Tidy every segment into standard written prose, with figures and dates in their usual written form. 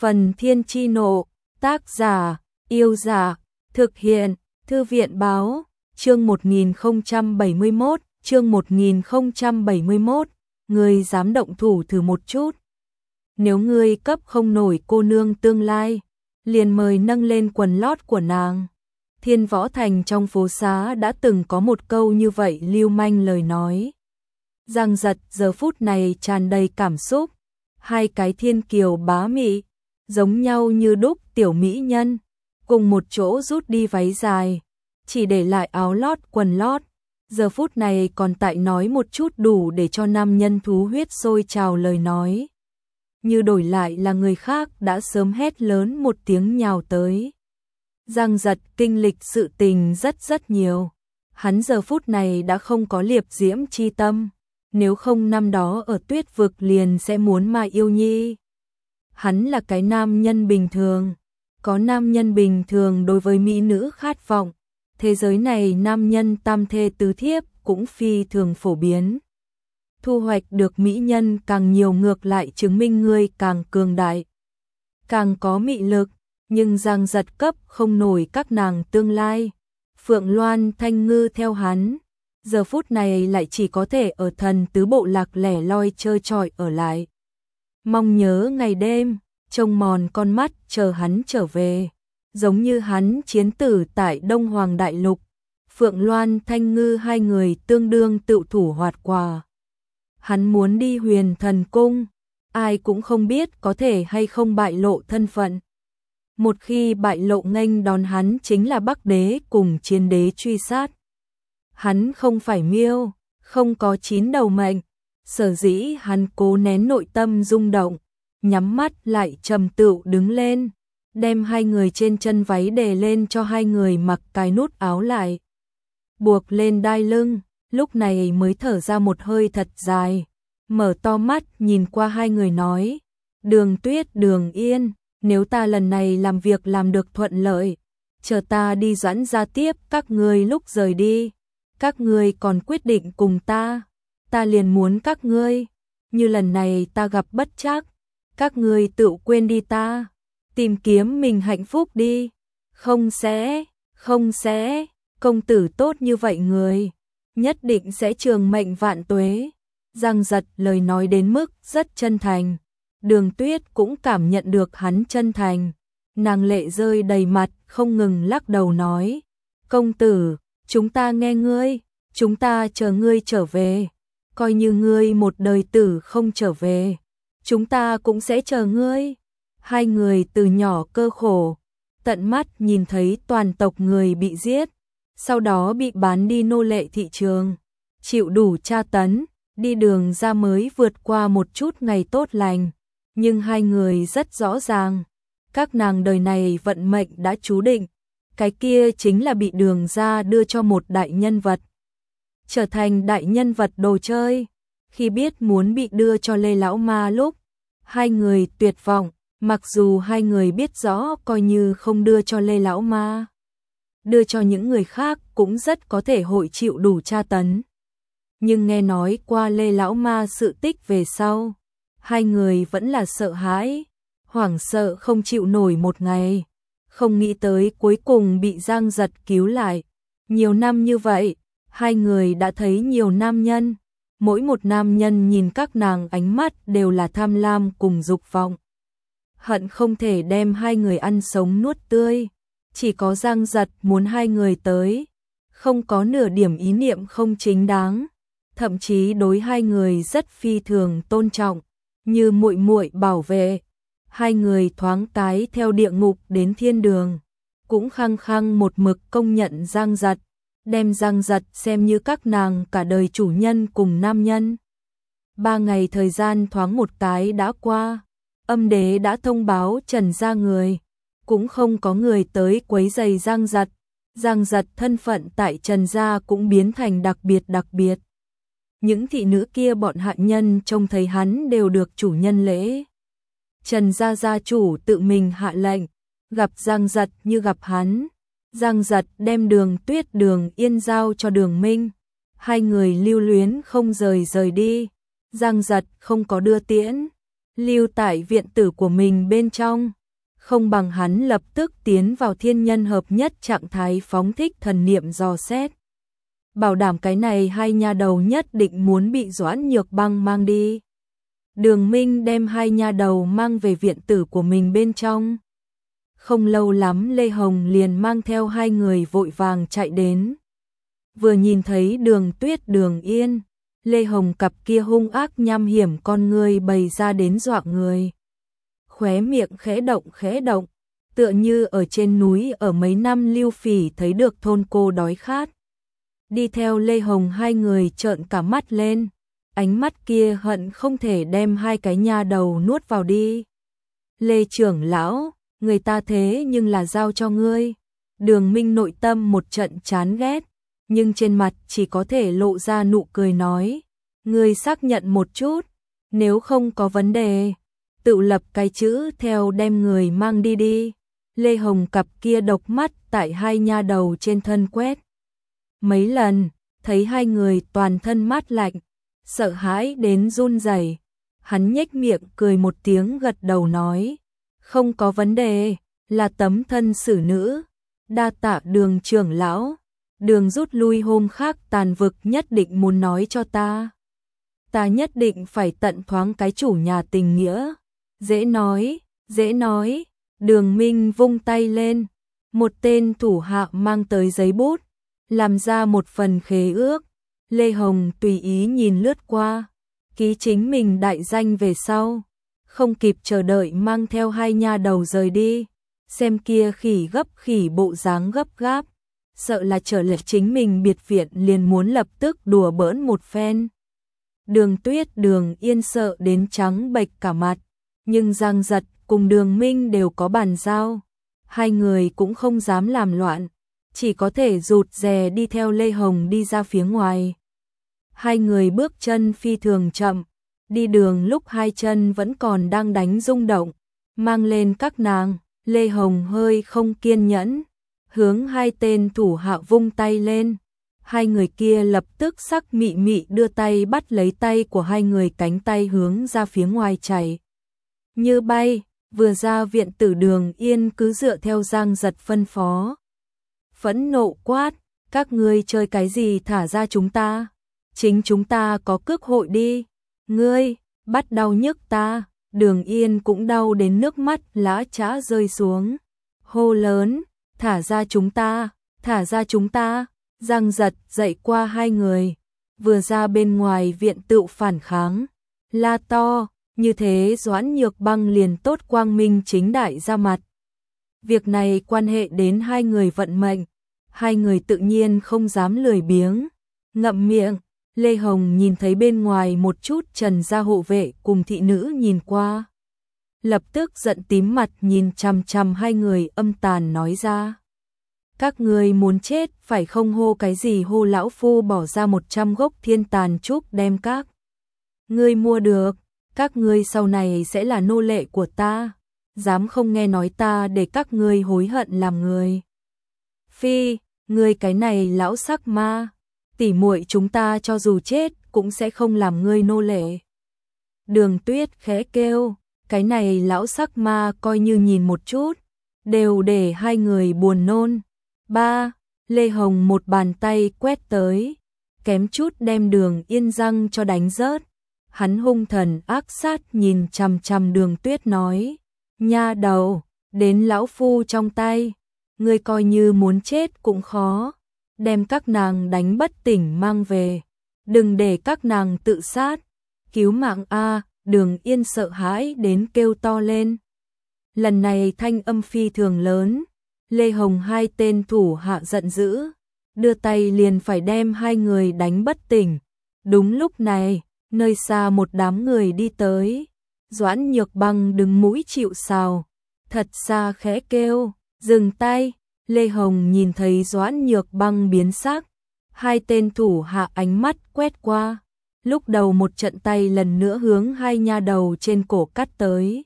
Phần Thiên Chi Nộ, tác giả, Yêu Giả, thực hiện, Thư viện Báo, chương 1071, ngươi dám động thủ thử một chút. Nếu ngươi cấp không nổi cô nương tương lai, liền mời nâng lên quần lót của nàng. Thiên Võ Thành trong phố xá đã từng có một câu như vậy lưu manh lời nói. Giang Giật giờ phút này tràn đầy cảm xúc, hai cái thiên kiều bá mị, giống nhau như đúc tiểu mỹ nhân, cùng một chỗ rút đi váy dài, chỉ để lại áo lót quần lót, giờ phút này còn tại nói một chút đủ để cho nam nhân thú huyết sôi trào lời nói. Như đổi lại là người khác đã sớm hét lớn một tiếng nhào tới. Giang Giật kinh lịch sự tình rất nhiều, hắn giờ phút này đã không có liệp diễm chi tâm, nếu không năm đó ở Tuyết Vực liền sẽ muốn mà yêu nhi. Hắn là cái nam nhân bình thường, có nam nhân bình thường đối với mỹ nữ khát vọng, thế giới này nam nhân tam thê tứ thiếp cũng phi thường phổ biến. Thu hoạch được mỹ nhân càng nhiều ngược lại chứng minh ngươi càng cường đại, càng có mị lực, nhưng Giang Giật cấp không nổi các nàng tương lai. Phượng Loan Thanh Ngư theo hắn, giờ phút này lại chỉ có thể ở Thần Tứ Bộ Lạc lẻ loi chơi trọi ở lại. Mong nhớ ngày đêm, trông mòn con mắt chờ hắn trở về, giống như hắn chiến tử tại Đông Hoàng Đại Lục. Phượng Loan Thanh Ngư hai người tương đương tự thủ hoạt quả. Hắn muốn đi Huyền Thần Cung, ai cũng không biết có thể hay không bại lộ thân phận. Một khi bại lộ nghênh đón hắn chính là Bắc Đế cùng Chiến Đế truy sát. Hắn không phải miêu, không có 9 đầu mệnh, sở dĩ hắn cố nén nội tâm rung động, nhắm mắt lại trầm tựu đứng lên, đem hai người trên chân váy đề lên cho hai người mặc cái nút áo lại, buộc lên đai lưng, lúc này mới thở ra một hơi thật dài, mở to mắt nhìn qua hai người nói, Đường Tuyết Đường Yên, nếu ta lần này làm việc làm được thuận lợi, chờ ta đi Doãn gia tiếp các ngươi lúc rời đi, các ngươi còn quyết định cùng ta liền muốn các ngươi, như lần này ta gặp bất trắc, các ngươi tự quên đi ta, tìm kiếm mình hạnh phúc đi, không sẽ, công tử tốt như vậy người, nhất định sẽ trường mệnh vạn tuế. Giang Giật lời nói đến mức rất chân thành, Đường Tuyết cũng cảm nhận được hắn chân thành, nàng lệ rơi đầy mặt không ngừng lắc đầu nói, công tử, chúng ta nghe ngươi, chúng ta chờ ngươi trở về, coi như ngươi một đời tử không trở về, chúng ta cũng sẽ chờ ngươi. Hai người từ nhỏ cơ khổ, tận mắt nhìn thấy toàn tộc người bị giết, sau đó bị bán đi nô lệ thị trường, chịu đủ tra tấn, đi đường ra mới vượt qua một chút ngày tốt lành, nhưng hai người rất rõ ràng, các nàng đời này vận mệnh đã chú định, cái kia chính là bị Đường ra đưa cho một đại nhân vật, trở thành đại nhân vật đồ chơi. Khi biết muốn bị đưa cho Lê Lão Ma lúc, hai người tuyệt vọng, mặc dù hai người biết rõ coi như không đưa cho Lê Lão Ma, đưa cho những người khác cũng rất có thể hội chịu đủ tra tấn. Nhưng nghe nói qua Lê Lão Ma sự tích về sau, hai người vẫn là sợ hãi, hoảng sợ không chịu nổi một ngày, không nghĩ tới cuối cùng bị Giang Giật cứu lại. Nhiều năm như vậy, hai người đã thấy nhiều nam nhân, mỗi một nam nhân nhìn các nàng ánh mắt đều là tham lam cùng dục vọng, hận không thể đem hai người ăn sống nuốt tươi, chỉ có Giang Giật muốn hai người tới, không có nửa điểm ý niệm không chính đáng, thậm chí đối hai người rất phi thường tôn trọng, như muội muội bảo vệ. Hai người thoáng cái theo địa ngục đến thiên đường, cũng khăng khăng một mực công nhận Giang Giật, đem Giang Giật xem như các nàng cả đời chủ nhân cùng nam nhân. 3 ngày thời gian thoáng một cái đã qua, Âm Đế đã thông báo Trần gia người, cũng không có người tới quấy rầy Giang Giật. Giang Giật thân phận tại Trần gia cũng biến thành đặc biệt. Những thị nữ kia bọn hạ nhân trông thấy hắn đều được chủ nhân lễ. Trần gia gia chủ tự mình hạ lệnh, gặp Giang Giật như gặp hắn. Giang Giật đem Đường Tuyết Đường Yên giao cho Đường Minh, hai người lưu luyến không rời đi. Giang Giật không có đưa tiễn, lưu tại viện tử của mình bên trong, không bằng hắn lập tức tiến vào thiên nhân hợp nhất trạng thái phóng thích thần niệm dò xét. Bảo đảm cái này hai nha đầu nhất định muốn bị Doãn Nhược Băng mang đi. Đường Minh đem hai nha đầu mang về viện tử của mình bên trong. Không lâu lắm Lê Hồng liền mang theo hai người vội vàng chạy đến. Vừa nhìn thấy Đường Tuyết Đường Yên, Lê Hồng cặp kia hung ác nham hiểm con người bày ra đến dọa người. Khóe miệng khẽ động, tựa như ở trên núi ở mấy năm Lưu Phỉ thấy được thôn cô đói khát. Đi theo Lê Hồng hai người trợn cả mắt lên, ánh mắt kia hận không thể đem hai cái nha đầu nuốt vào đi. Lê trưởng lão, người ta thế nhưng là giao cho ngươi. Đường Minh nội tâm một trận chán ghét, nhưng trên mặt chỉ có thể lộ ra nụ cười nói, ngươi xác nhận một chút, nếu không có vấn đề, tự lập cái chữ theo đem người mang đi đi. Lê Hồng cặp kia độc mắt tại hai nha đầu trên thân quét mấy lần, thấy hai người toàn thân mát lạnh, sợ hãi đến run rẩy. Hắn nhếch miệng cười một tiếng gật đầu nói, không có vấn đề, là tấm thân xử nữ, đa tạ Đường trưởng lão. Đường rút lui hôm khác Tàn Vực nhất định muốn nói cho ta. Ta nhất định phải tận thoáng cái chủ nhà tình nghĩa. Dễ nói. Đường Minh vung tay lên, một tên thủ hạ mang tới giấy bút, làm ra một phần khế ước. Lê Hồng tùy ý nhìn lướt qua, ký chính mình đại danh về sau, không kịp chờ đợi mang theo hai nha đầu rời đi. Xem kia khỉ bộ dáng gấp gáp, sợ là trở lại chính mình biệt viện liền muốn lập tức đùa bỡn một phen. Đường Tuyết Đường Yên sợ đến trắng bệch cả mặt, nhưng Giang Giật cùng Đường Minh đều có bàn giao, hai người cũng không dám làm loạn, chỉ có thể rụt rè đi theo Lê Hồng đi ra phía ngoài. Hai người bước chân phi thường chậm, đi đường lúc hai chân vẫn còn đang đánh rung động, mang lên các nàng. Lê Hồng hơi không kiên nhẫn, hướng hai tên thủ hạ vung tay lên. Hai người kia lập tức sắc mị mị đưa tay bắt lấy tay của hai người, cánh tay hướng ra phía ngoài chạy như bay. Vừa ra viện tử, Đường Yên cứ dựa theo Giang Giật phân phó, phẫn nộ quát, các ngươi chơi cái gì, thả ra chúng ta, chính chúng ta có cước hội đi. Ngươi bắt đau nhức ta. Đường Yên cũng đau đến nước mắt lã chã rơi xuống, hô lớn, thả ra chúng ta. Giang Giật dậy qua hai người, vừa ra bên ngoài viện tự phản kháng, la to, như thế Doãn Nhược Băng liền tốt quang minh chính đại ra mặt. Việc này quan hệ đến hai người vận mệnh, hai người tự nhiên không dám lười biếng, ngậm miệng. Lê Hồng nhìn thấy bên ngoài một chút Trần gia hộ vệ cùng thị nữ nhìn qua, lập tức giận tím mặt nhìn chằm chằm hai người, âm tàn nói ra, các ngươi muốn chết phải không, hô cái gì hô, lão phu bỏ ra 100 gốc thiên tàn trúc đem các ngươi mua được, các ngươi sau này sẽ là nô lệ của ta, dám không nghe nói ta để các ngươi hối hận làm người. Phi, ngươi cái này lão sắc ma, tỉ muội chúng ta cho dù chết cũng sẽ không làm ngươi nô lệ. Đường Tuyết khẽ kêu, cái này lão sắc ma coi như nhìn một chút, đều để hai người buồn nôn. Ba, Lê Hồng một bàn tay quét tới, kém chút đem Đường Yên răng cho đánh rớt. Hắn hung thần ác sát nhìn chằm chằm Đường Tuyết nói, nha đầu, đến lão phu trong tay, ngươi coi như muốn chết cũng khó, đem các nàng đánh bất tỉnh mang về, đừng để các nàng tự sát, cứu mạng a. Đường Yên sợ hãi đến kêu to lên. Lần này thanh âm phi thường lớn, Lê Hồng hai tên thủ hạ giận dữ, đưa tay liền phải đem hai người đánh bất tỉnh. Đúng lúc này, nơi xa một đám người đi tới, Doãn Nhược Băng đứng mũi chịu sào, thật xa khẽ kêu, dừng tay. Lê Hồng nhìn thấy Doãn Nhược Băng biến sắc, hai tên thủ hạ ánh mắt quét qua, lúc đầu một trận tay lần nữa hướng hai nha đầu trên cổ cắt tới.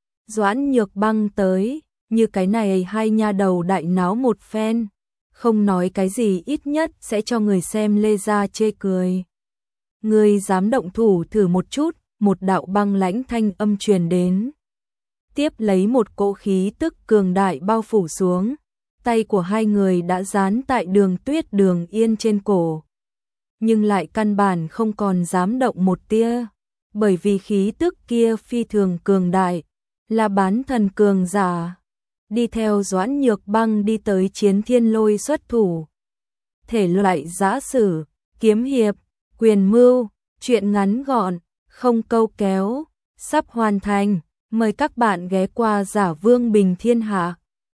Doãn Nhược Băng tới, như cái này hai nha đầu đại náo một phen, không nói cái gì ít nhất sẽ cho người xem Lê gia chê cười. Ngươi dám động thủ thử một chút, một đạo băng lãnh thanh âm truyền đến. Tiếp lấy một cỗ khí tức cường đại bao phủ xuống, tay của hai người đã dán tại Đường Tuyết Đường Yên trên cổ. Nhưng lại căn bản không còn dám động một tia, bởi vì khí tức kia phi thường cường đại, là bán thần cường giả. Đi theo Doãn Nhược Băng đi tới Chiến Thiên Lôi xuất thủ. Thể loại giã sử, kiếm hiệp, quyền mưu, truyện ngắn gọn, không câu kéo, sắp hoàn thành. Mời các bạn ghé qua Giả Vương Bình Thiên Hạ.